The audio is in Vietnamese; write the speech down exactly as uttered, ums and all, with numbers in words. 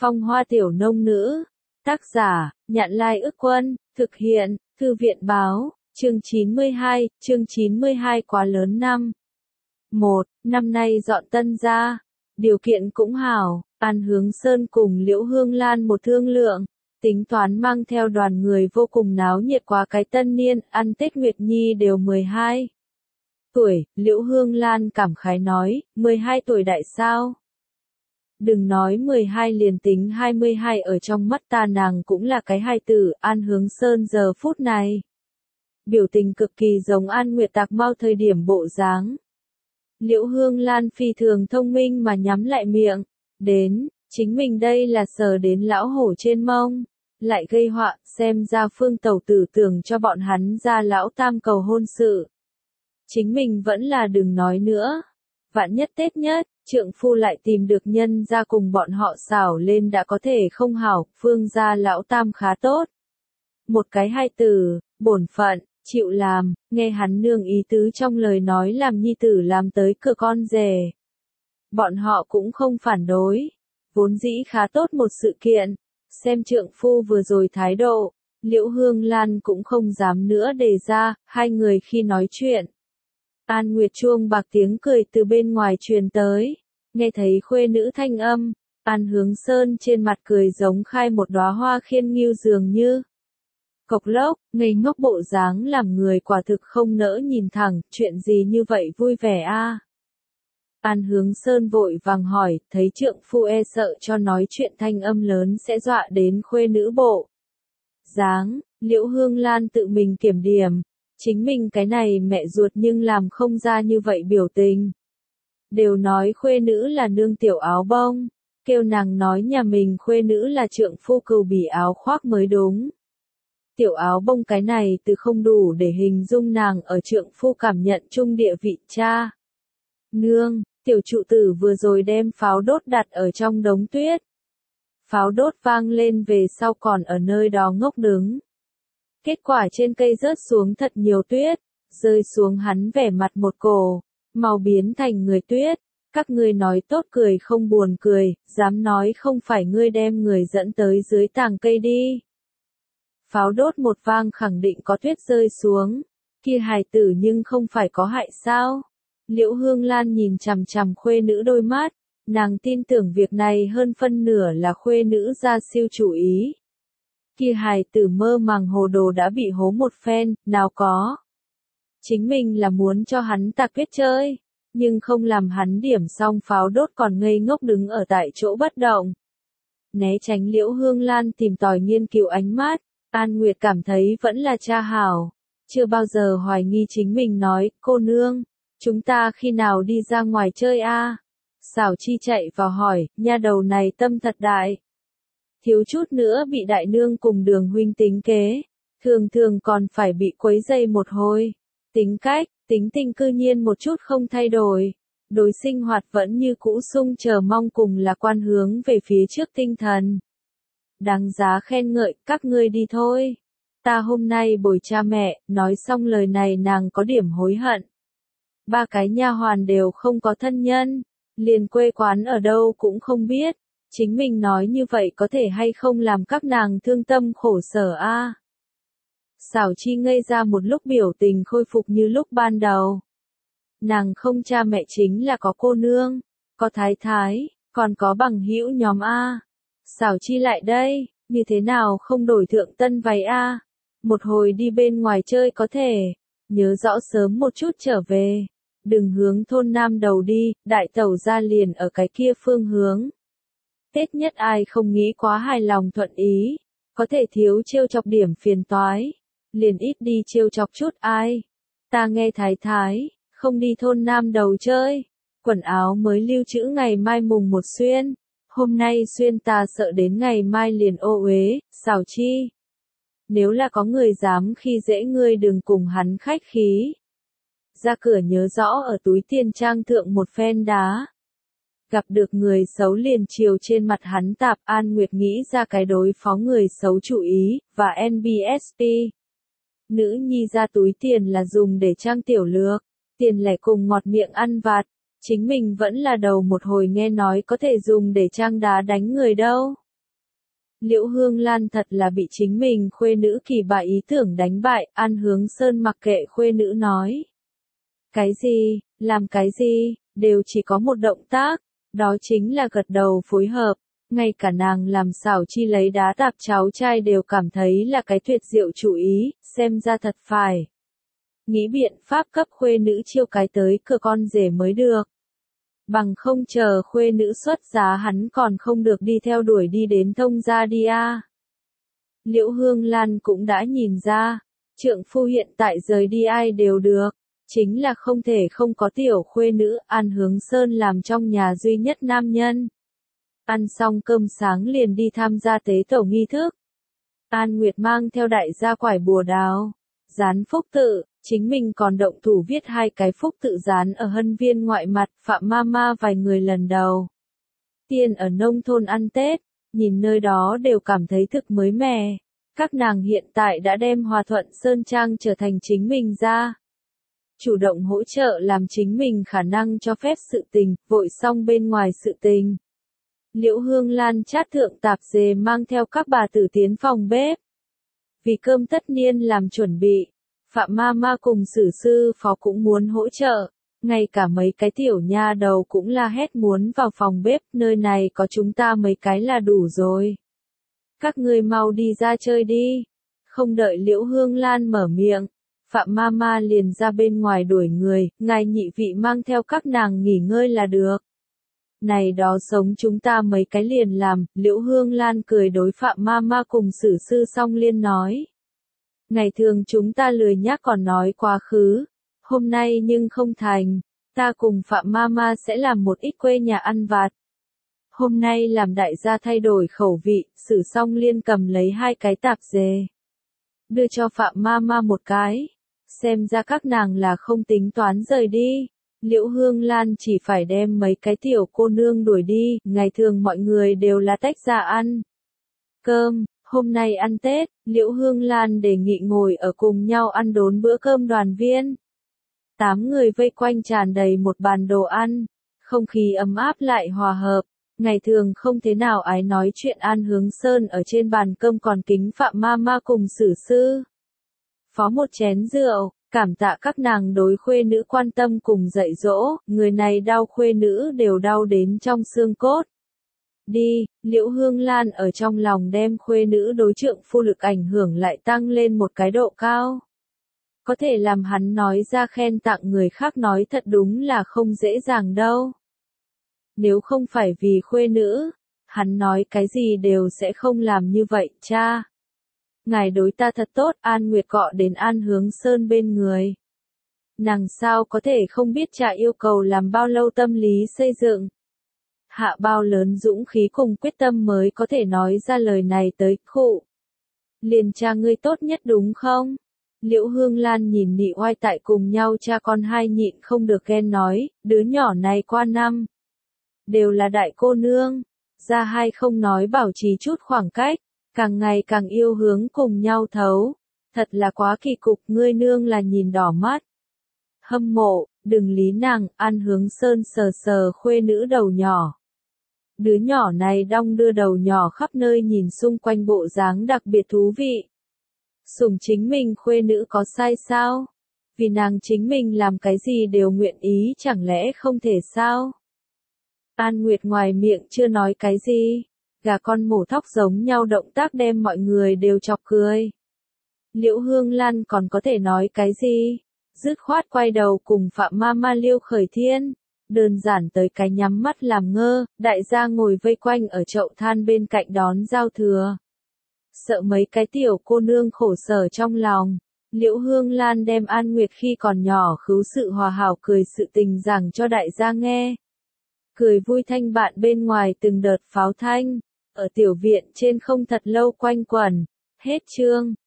Phong hoa tiểu nông nữ. Tác giả, Nhạn Lai Ức Quân, thực hiện, Thư viện Báo, chương chín mươi hai, chương chín mươi hai quá lớn năm. một. Năm nay dọn tân gia. Điều kiện cũng hảo, An Hướng Sơn cùng Liễu Hương Lan một thương lượng, tính toán mang theo đoàn người vô cùng náo nhiệt qua cái tân niên, ăn Tết Nguyệt Nhi đều mười hai tuổi, Liễu Hương Lan cảm khái nói, mười hai tuổi đại sao? Đừng nói mười hai liền tính hai mươi hai ở trong mắt ta nàng cũng là cái hài tử. An Hướng Sơn giờ phút này. Biểu tình cực kỳ giống An Nguyệt Tạc Mau thời điểm bộ dáng. Liễu Hương Lan phi thường thông minh mà nhắm lại miệng. Đến, chính mình đây là sờ đến lão hổ trên mông. Lại gây họa, xem ra Phương Tẩu tử tưởng cho bọn hắn ra lão tam cầu hôn sự. Chính mình vẫn là đừng nói nữa. Vạn nhất Tết nhất, trượng phu lại tìm được nhân ra cùng bọn họ xảo lên đã có thể không hảo. Phương gia lão tam khá tốt. Một cái hai từ, bổn phận, chịu làm, nghe hắn nương ý tứ trong lời nói làm nhi tử làm tới cửa con rể. Bọn họ cũng không phản đối. Vốn dĩ khá tốt một sự kiện. Xem trượng phu vừa rồi thái độ, Liễu Hương Lan cũng không dám nữa đề ra, hai người khi nói chuyện. An Nguyệt chuông bạc tiếng cười từ bên ngoài truyền tới, nghe thấy khuê nữ thanh âm, An Hướng Sơn trên mặt cười giống khai một đóa hoa khiên nghiêu dường như. Cộc lốc, ngây ngốc bộ dáng làm người quả thực không nỡ nhìn thẳng, chuyện gì như vậy vui vẻ a? À? An Hướng Sơn vội vàng hỏi, thấy trượng phu e sợ cho nói chuyện thanh âm lớn sẽ dọa đến khuê nữ bộ. Dáng, Liễu Hương Lan tự mình kiểm điểm. Chính mình cái này mẹ ruột nhưng làm không ra như vậy biểu tình. Đều nói khuê nữ là nương tiểu áo bông, kêu nàng nói nhà mình khuê nữ là trượng phu cừu bỉ áo khoác mới đúng. Tiểu áo bông cái này từ không đủ để hình dung nàng ở trượng phu cảm nhận chung địa vị cha. Nương, tiểu trụ tử vừa rồi đem pháo đốt đặt ở trong đống tuyết. Pháo đốt vang lên về sau còn ở nơi đó ngốc đứng. Kết quả trên cây rớt xuống thật nhiều tuyết, rơi xuống hắn vẻ mặt một cổ, màu biến thành người tuyết. Các ngươi nói tốt cười không buồn cười, dám nói không phải ngươi đem người dẫn tới dưới tàng cây đi. Pháo đốt một vang khẳng định có tuyết rơi xuống, kia hài tử nhưng không phải có hại sao? Liễu Hương Lan nhìn chằm chằm khuê nữ đôi mắt, nàng tin tưởng việc này hơn phân nửa là khuê nữ ra siêu chủ ý. Kia hài tử mơ màng hồ đồ đã bị hố một phen, nào có. Chính mình là muốn cho hắn tạc tuyết chơi, nhưng không làm hắn điểm xong pháo đốt còn ngây ngốc đứng ở tại chỗ bất động. Né tránh Liễu Hương Lan tìm tòi nghiên cứu ánh mắt, An Nguyệt cảm thấy vẫn là cha hảo. Chưa bao giờ hoài nghi chính mình nói, cô nương, chúng ta khi nào đi ra ngoài chơi a? À? Xảo Chi chạy vào hỏi, nha đầu này tâm thật đại. Thiếu chút nữa bị đại nương cùng Đường huynh tính kế, thường thường còn phải bị quấy dây một hồi. Tính cách, tính tình cư nhiên một chút không thay đổi, đối sinh hoạt vẫn như cũ sung chờ mong cùng là quan hướng về phía trước tinh thần. Đáng giá khen ngợi, các ngươi đi thôi. Ta hôm nay bồi cha mẹ, nói xong lời này nàng có điểm hối hận. Ba cái nha hoàn đều không có thân nhân, liền quê quán ở đâu cũng không biết. Chính mình nói như vậy có thể hay không làm các nàng thương tâm khổ sở a? À? Xảo Chi ngây ra một lúc biểu tình khôi phục như lúc ban đầu. Nàng không cha mẹ chính là có cô nương, có thái thái, còn có bằng hữu nhóm a. À? Xảo Chi lại đây, như thế nào không đổi thượng tân váy a? À? Một hồi đi bên ngoài chơi có thể, nhớ rõ sớm một chút trở về. Đừng hướng thôn Nam Đầu đi, đại tẩu ra liền ở cái kia phương hướng. Tết nhất ai không nghĩ quá hài lòng thuận ý, có thể thiếu trêu chọc điểm phiền toái, liền ít đi trêu chọc chút ai. Ta nghe thái thái, không đi thôn Nam Đầu chơi, quần áo mới lưu trữ ngày mai mùng một xuyên, hôm nay xuyên ta sợ đến ngày mai liền ô uế. Xảo Chi. Nếu là có người dám khi dễ ngươi đừng cùng hắn khách khí. Ra cửa nhớ rõ ở túi tiền trang thượng một phen đá. Gặp được người xấu liền chiều trên mặt hắn tạp. An Nguyệt nghĩ ra cái đối phó người xấu chủ ý, và en bê ét pê. Nữ nhi ra túi tiền là dùng để trang tiểu lược, tiền lẻ cùng ngọt miệng ăn vặt. Chính mình vẫn là đầu một hồi nghe nói có thể dùng để trang đá đánh người đâu. Liễu Hương Lan thật là bị chính mình khuê nữ kỳ bạ ý tưởng đánh bại, An Hướng Sơn mặc kệ khuê nữ nói. Cái gì, làm cái gì, đều chỉ có một động tác, đó chính là gật đầu phối hợp, ngay cả nàng làm xảo chi lấy đá tạp cháu trai đều cảm thấy là cái tuyệt diệu chủ ý, xem ra thật phải. Nghĩ biện pháp cấp khuê nữ chiêu cái tới cửa con rể mới được. Bằng không chờ khuê nữ xuất giá hắn còn không được đi theo đuổi đi đến thông gia đi a. Liễu Hương Lan cũng đã nhìn ra, trượng phu hiện tại rời đi ai đều được, chính là không thể không có tiểu khuê nữ. An Hướng Sơn làm trong nhà duy nhất nam nhân. Ăn xong cơm sáng liền đi tham gia tế tổ nghi thức. An Nguyệt mang theo đại gia quải bùa đào, dán phúc tự, chính mình còn động thủ viết hai cái phúc tự dán ở hân viên ngoại mặt. Phạm Mama vài người lần đầu tiên ở nông thôn ăn Tết, nhìn nơi đó đều cảm thấy thực mới mẻ. Các nàng hiện tại đã đem Hòa Thuận Sơn Trang trở thành chính mình ra. Chủ động hỗ trợ làm chính mình khả năng cho phép sự tình, vội xong bên ngoài sự tình. Liễu Hương Lan chát thượng tạp dề mang theo các bà tử tiến phòng bếp. Vì cơm tất niên làm chuẩn bị, Phạm Mama cùng Sử sư phó cũng muốn hỗ trợ, ngay cả mấy cái tiểu nha đầu cũng la hét muốn vào phòng bếp, nơi này có chúng ta mấy cái là đủ rồi. Các ngươi mau đi ra chơi đi. Không đợi Liễu Hương Lan mở miệng, Phạm Mama liền ra bên ngoài đuổi người, ngài nhị vị mang theo các nàng nghỉ ngơi là được. Này đó sống chúng ta mấy cái liền làm. Liễu Hương Lan cười đối Phạm Mama cùng Sử sư song liên nói. Ngày thường chúng ta lười nhác còn nói quá khứ, hôm nay nhưng không thành, ta cùng Phạm Mama sẽ làm một ít quê nhà ăn vặt. Hôm nay làm đại gia thay đổi khẩu vị. Sử song liên cầm lấy hai cái tạp dề, đưa cho Phạm Mama một cái, xem ra các nàng là không tính toán rời đi. Liễu Hương Lan chỉ phải đem mấy cái tiểu cô nương đuổi đi, ngày thường mọi người đều là tách ra ăn cơm. Hôm nay ăn Tết, Liễu Hương Lan đề nghị ngồi ở cùng nhau ăn đốn bữa cơm đoàn viên. Tám người vây quanh tràn đầy một bàn đồ ăn, không khí ấm áp lại hòa hợp. Ngày thường không thế nào ái nói chuyện An Hướng Sơn ở trên bàn cơm còn kính Phạm Mama cùng Sử sư phó một chén rượu, cảm tạ các nàng đối khuê nữ quan tâm cùng dạy dỗ, người này đau khuê nữ đều đau đến trong xương cốt. Đi, Liễu Hương Lan ở trong lòng đem khuê nữ đối trượng phu lực ảnh hưởng lại tăng lên một cái độ cao. Có thể làm hắn nói ra khen tặng người khác nói thật đúng là không dễ dàng đâu. Nếu không phải vì khuê nữ, hắn nói cái gì đều sẽ không làm như vậy, cha. Ngài đối ta thật tốt. An Nguyệt cọ đến An Hướng Sơn bên người. Nàng sao có thể không biết cha yêu cầu làm bao lâu tâm lý xây dựng. Hạ bao lớn dũng khí cùng quyết tâm mới có thể nói ra lời này tới, khụ. Liền cha ngươi tốt nhất đúng không? Liễu Hương Lan nhìn nị oai tại cùng nhau cha con hai nhịn không được ghen nói, đứa nhỏ này qua năm. Đều là đại cô nương. Ra hai không nói bảo trì chút khoảng cách, càng ngày càng yêu hướng cùng nhau thấu. Thật là quá kỳ cục, ngươi nương là nhìn đỏ mắt. Hâm mộ, đừng lý nàng. An Hướng Sơn sờ sờ khuê nữ đầu nhỏ. Đứa nhỏ này đong đưa đầu nhỏ khắp nơi nhìn xung quanh bộ dáng đặc biệt thú vị. Sủng chính mình khuê nữ có sai sao? Vì nàng chính mình làm cái gì đều nguyện ý chẳng lẽ không thể sao? An Nguyệt ngoài miệng chưa nói cái gì. Gà con mổ thóc giống nhau động tác đem mọi người đều chọc cười. Liễu Hương Lan còn có thể nói cái gì? Dứt khoát quay đầu cùng Phạm Mama liêu khởi thiên. Đơn giản tới cái nhắm mắt làm ngơ, đại gia ngồi vây quanh ở chậu than bên cạnh đón giao thừa. Sợ mấy cái tiểu cô nương khổ sở trong lòng. Liễu Hương Lan đem An Nguyệt khi còn nhỏ khứu sự hòa hảo cười sự tình giảng cho đại gia nghe. Cười vui thanh bạn bên ngoài từng đợt pháo thanh, ở tiểu viện trên không thật lâu quanh quẩn. Hết chương.